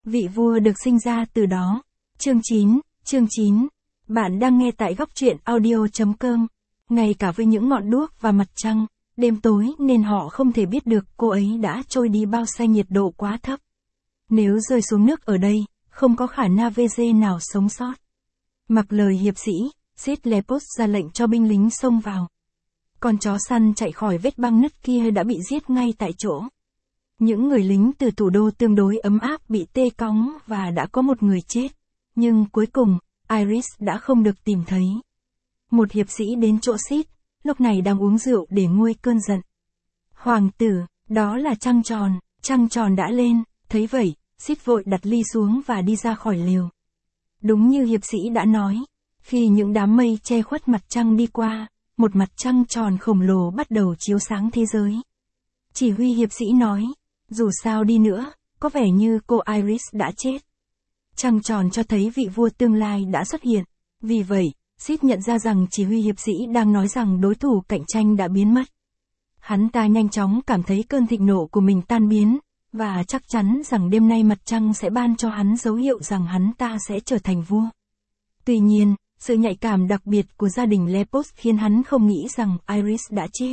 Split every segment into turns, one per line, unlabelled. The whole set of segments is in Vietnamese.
vị vua được sinh ra từ đó. Chương 9. Bạn đang nghe tại góc truyện audio.com. Ngay cả với những ngọn đuốc và mặt trăng, đêm tối nên họ không thể biết được cô ấy đã trôi đi bao xa, nhiệt độ quá thấp. Nếu rơi xuống nước ở đây, không có khả năng VG nào sống sót. Mặc lời hiệp sĩ, Sid Lepus ra lệnh cho binh lính xông vào. Con chó săn chạy khỏi vết băng nứt kia đã bị giết ngay tại chỗ. Những người lính từ thủ đô tương đối ấm áp bị tê cóng và đã có một người chết. Nhưng cuối cùng, Iris đã không được tìm thấy. Một hiệp sĩ đến chỗ Sid, lúc này đang uống rượu để nguôi cơn giận. Hoàng tử, đó là trăng tròn đã lên, thấy vậy, Sid vội đặt ly xuống và đi ra khỏi lều. Đúng như hiệp sĩ đã nói, khi những đám mây che khuất mặt trăng đi qua, một mặt trăng tròn khổng lồ bắt đầu chiếu sáng thế giới. Chỉ huy hiệp sĩ nói, dù sao đi nữa, có vẻ như cô Iris đã chết. Trăng tròn cho thấy vị vua tương lai đã xuất hiện, vì vậy, Sid nhận ra rằng chỉ huy hiệp sĩ đang nói rằng đối thủ cạnh tranh đã biến mất. Hắn ta nhanh chóng cảm thấy cơn thịnh nộ của mình tan biến, và chắc chắn rằng đêm nay mặt trăng sẽ ban cho hắn dấu hiệu rằng hắn ta sẽ trở thành vua. Tuy nhiên, sự nhạy cảm đặc biệt của gia đình Lepus khiến hắn không nghĩ rằng Iris đã chết.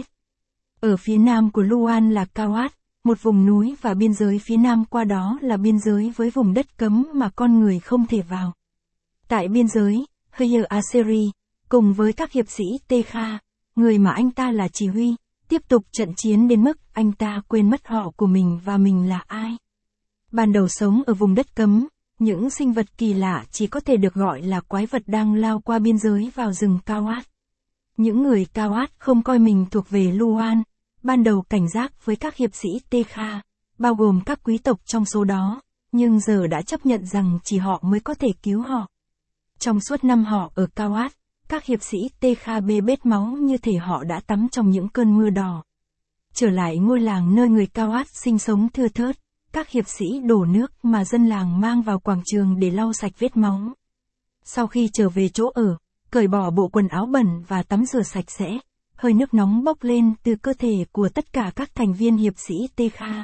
Ở phía nam của Luan là Kawat, một vùng núi, và biên giới phía nam qua đó là biên giới với vùng đất cấm mà con người không thể vào. Tại biên giới, Heyer Aseri, cùng với các hiệp sĩ Tekha, người mà anh ta là chỉ huy, tiếp tục trận chiến đến mức anh ta quên mất họ của mình và mình là ai. Ban đầu sống ở vùng đất cấm, những sinh vật kỳ lạ chỉ có thể được gọi là quái vật đang lao qua biên giới vào rừng Kawat. Những người Kawat không coi mình thuộc về Luan, ban đầu cảnh giác với các hiệp sĩ Tekha, bao gồm các quý tộc trong số đó, nhưng giờ đã chấp nhận rằng chỉ họ mới có thể cứu họ. Trong suốt năm họ ở Kawat, các hiệp sĩ Tekha bê bết máu như thể họ đã tắm trong những cơn mưa đỏ. Trở lại ngôi làng nơi người Kawat sinh sống thưa thớt, các hiệp sĩ đổ nước mà dân làng mang vào quảng trường để lau sạch vết máu. Sau khi trở về chỗ ở, cởi bỏ bộ quần áo bẩn và tắm rửa sạch sẽ, hơi nước nóng bốc lên từ cơ thể của tất cả các thành viên hiệp sĩ Tekha.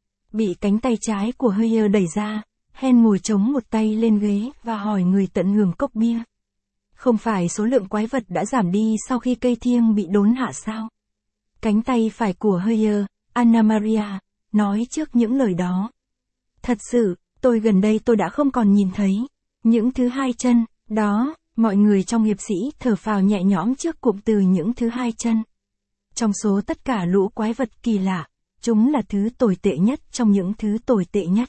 Bị cánh tay trái của Heyer đẩy ra, Hen ngồi chống một tay lên ghế và hỏi người tận hưởng cốc bia. Không phải số lượng quái vật đã giảm đi sau khi cây thiêng bị đốn hạ sao? Cánh tay phải của Heyer, Anna Maria, nói trước những lời đó. Thật sự, gần đây tôi đã không còn nhìn thấy những thứ hai chân, đó. Mọi người trong hiệp sĩ thở phào nhẹ nhõm trước cụm từ những thứ hai chân. Trong số tất cả lũ quái vật kỳ lạ, chúng là thứ tồi tệ nhất trong những thứ tồi tệ nhất.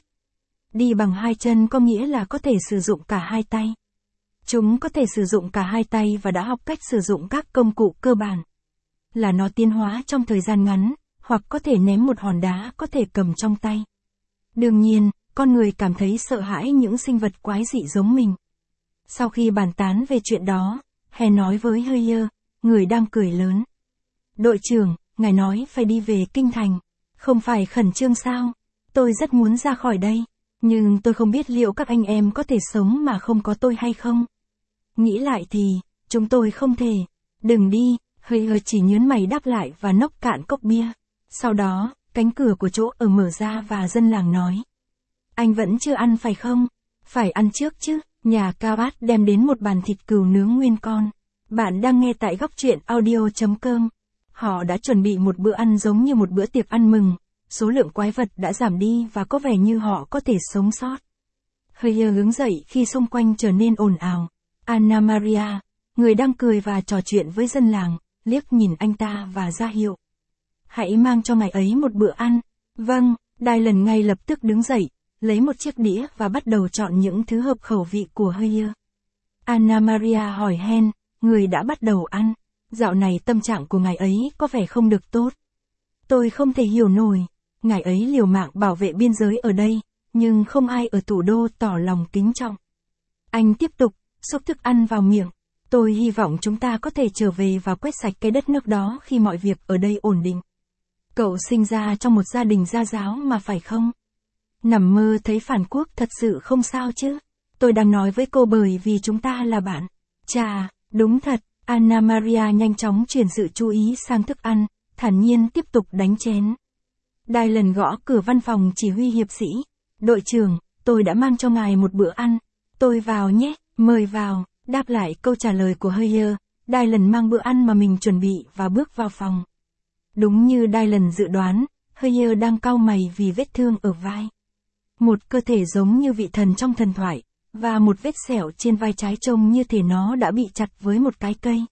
Đi bằng hai chân có nghĩa là có thể sử dụng cả hai tay. Chúng có thể sử dụng cả hai tay và đã học cách sử dụng các công cụ cơ bản. Là nó tiến hóa trong thời gian ngắn, hoặc có thể ném một hòn đá có thể cầm trong tay. Đương nhiên, con người cảm thấy sợ hãi những sinh vật quái dị giống mình. Sau khi bàn tán về chuyện đó, Hen nói với Heyer, người đang cười lớn. Đội trưởng, ngài nói phải đi về kinh thành. Không phải khẩn trương sao? Tôi rất muốn ra khỏi đây. Nhưng tôi không biết liệu các anh em có thể sống mà không có tôi hay không. Nghĩ lại thì, chúng tôi không thể. Đừng đi, Heyer chỉ nhớn mày đáp lại và nốc cạn cốc bia. Sau đó, cánh cửa của chỗ ở mở ra và dân làng nói. Anh vẫn chưa ăn phải không? Phải ăn trước chứ. Nhà Kawat đem đến một bàn thịt cừu nướng nguyên con. Bạn đang nghe tại góc truyện audio.com. Họ đã chuẩn bị một bữa ăn giống như một bữa tiệc ăn mừng. Số lượng quái vật đã giảm đi và có vẻ như họ có thể sống sót. Heyer đứng dậy khi xung quanh trở nên ồn ào. Anna Maria, người đang cười và trò chuyện với dân làng, liếc nhìn anh ta và ra hiệu. Hãy mang cho ngài ấy một bữa ăn. Vâng, Dylan ngay lập tức đứng dậy, lấy một chiếc đĩa và bắt đầu chọn những thứ hợp khẩu vị của Heyer. Anna Maria hỏi Hen, người đã bắt đầu ăn. Dạo này tâm trạng của ngài ấy có vẻ không được tốt. Tôi không thể hiểu nổi. Ngài ấy liều mạng bảo vệ biên giới ở đây, nhưng không ai ở thủ đô tỏ lòng kính trọng. Anh tiếp tục, xúc thức ăn vào miệng. Tôi hy vọng chúng ta có thể trở về và quét sạch cái đất nước đó khi mọi việc ở đây ổn định. Cậu sinh ra trong một gia đình gia giáo mà phải không? Nằm mơ thấy phản quốc thật sự không sao chứ? Tôi đang nói với cô bởi vì chúng ta là bạn. Chà, đúng thật. Anna Maria nhanh chóng chuyển sự chú ý sang thức ăn, thản nhiên tiếp tục đánh chén. Dylan gõ cửa văn phòng chỉ huy hiệp sĩ. Đội trưởng, tôi đã mang cho ngài một bữa ăn. Tôi vào nhé, mời vào. Đáp lại câu trả lời của Heyer, Dylan mang bữa ăn mà mình chuẩn bị và bước vào phòng. Đúng như Dylan dự đoán, Heyer đang cau mày vì vết thương ở vai. Một cơ thể giống như vị thần trong thần thoại, và một vết sẹo trên vai trái trông như thể nó đã bị chặt với một cái cây.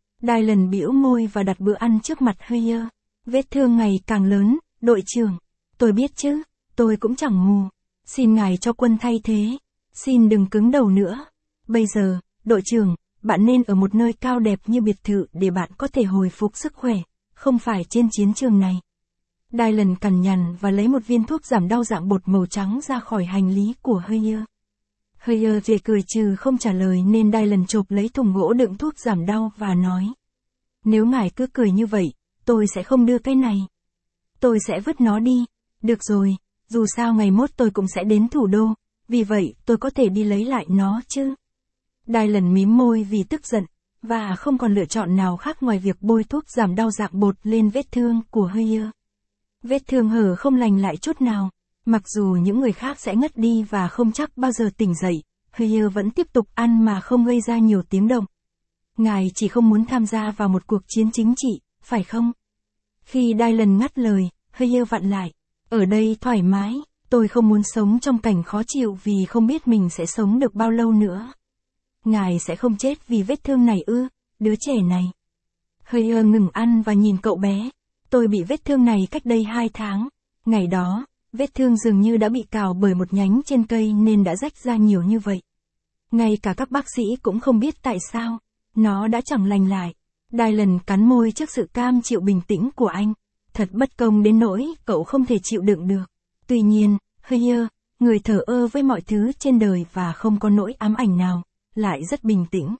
Dylan bĩu môi và đặt bữa ăn trước mặt Heyer. Vết thương ngày càng lớn, đội trưởng. Tôi biết chứ, tôi cũng chẳng mù. Xin ngài cho quân thay thế. Xin đừng cứng đầu nữa. Bây giờ, đội trưởng, bạn nên ở một nơi cao đẹp như biệt thự để bạn có thể hồi phục sức khỏe, không phải trên chiến trường này. Dylan cằn nhằn và lấy một viên thuốc giảm đau dạng bột màu trắng ra khỏi hành lý của Heyer. Heyer rỉa cười trừ không trả lời nên Dylan chộp lấy thùng gỗ đựng thuốc giảm đau và nói. Nếu ngài cứ cười như vậy, tôi sẽ không đưa cái này. Tôi sẽ vứt nó đi. Được rồi, dù sao ngày mốt tôi cũng sẽ đến thủ đô, vì vậy tôi có thể đi lấy lại nó chứ. Dylan mím môi vì tức giận, và không còn lựa chọn nào khác ngoài việc bôi thuốc giảm đau dạng bột lên vết thương của Heyer. Vết thương hở không lành lại chút nào. Mặc dù những người khác sẽ ngất đi và không chắc bao giờ tỉnh dậy, Heyer vẫn tiếp tục ăn mà không gây ra nhiều tiếng động. Ngài chỉ không muốn tham gia vào một cuộc chiến chính trị, phải không? Khi Dylan ngắt lời, Heyer vặn lại. Ở đây thoải mái, tôi không muốn sống trong cảnh khó chịu vì không biết mình sẽ sống được bao lâu nữa. Ngài sẽ không chết vì vết thương này ư, đứa trẻ này. Heyer ngừng ăn và nhìn cậu bé. Tôi bị vết thương này cách đây 2 tháng. Ngày đó, vết thương dường như đã bị cào bởi một nhánh trên cây nên đã rách ra nhiều như vậy. Ngay cả các bác sĩ cũng không biết tại sao. Nó đã chẳng lành lại. Dylan cắn môi trước sự cam chịu bình tĩnh của anh. Thật bất công đến nỗi cậu không thể chịu đựng được. Tuy nhiên, Heyer, người thờ ơ với mọi thứ trên đời và không có nỗi ám ảnh nào, lại rất bình tĩnh.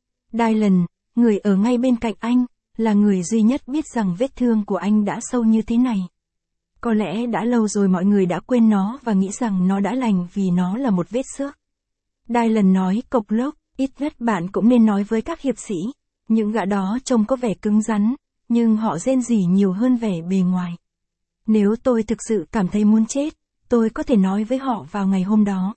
Dylan, người ở ngay bên cạnh anh, là người duy nhất biết rằng vết thương của anh đã sâu như thế này. Có lẽ đã lâu rồi mọi người đã quên nó và nghĩ rằng nó đã lành vì nó là một vết xước. Dylan nói cộc lốc, ít nhất bạn cũng nên nói với các hiệp sĩ. Những gã đó trông có vẻ cứng rắn, nhưng họ rên rỉ nhiều hơn vẻ bề ngoài. Nếu tôi thực sự cảm thấy muốn chết, tôi có thể nói với họ vào ngày hôm đó.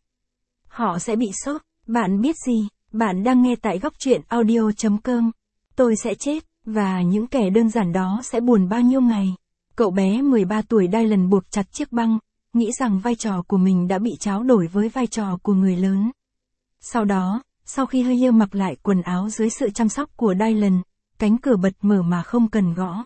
Họ sẽ bị sốc. Bạn biết gì, bạn đang nghe tại góc truyện audio.com. Tôi sẽ chết, và những kẻ đơn giản đó sẽ buồn bao nhiêu ngày. Cậu bé 13 tuổi Dylan buộc chặt chiếc băng, nghĩ rằng vai trò của mình đã bị tráo đổi với vai trò của người lớn. Sau đó, sau khi Heyer mặc lại quần áo dưới sự chăm sóc của Dylan, cánh cửa bật mở mà không cần gõ.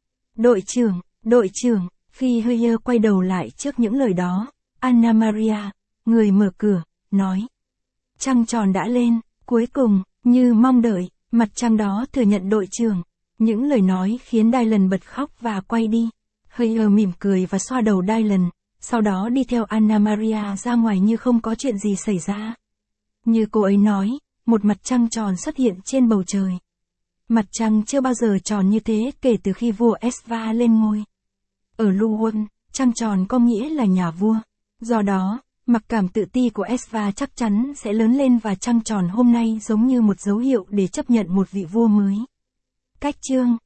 Đội trưởng, khi Heyer quay đầu lại trước những lời đó, Anna Maria, người mở cửa, nói. Trăng tròn đã lên, cuối cùng, như mong đợi, mặt trăng đó thừa nhận đội trưởng. Những lời nói khiến Dylan bật khóc và quay đi. Heyer mỉm cười và xoa đầu Dylan, sau đó đi theo Anna Maria ra ngoài như không có chuyện gì xảy ra. Như cô ấy nói, một mặt trăng tròn xuất hiện trên bầu trời. Mặt trăng chưa bao giờ tròn như thế kể từ khi vua Esva lên ngôi. Ở Luwon, trăng tròn có nghĩa là nhà vua. Do đó, mặc cảm tự ti của Esva chắc chắn sẽ lớn lên và trăng tròn hôm nay giống như một dấu hiệu để chấp nhận một vị vua mới. Cách chương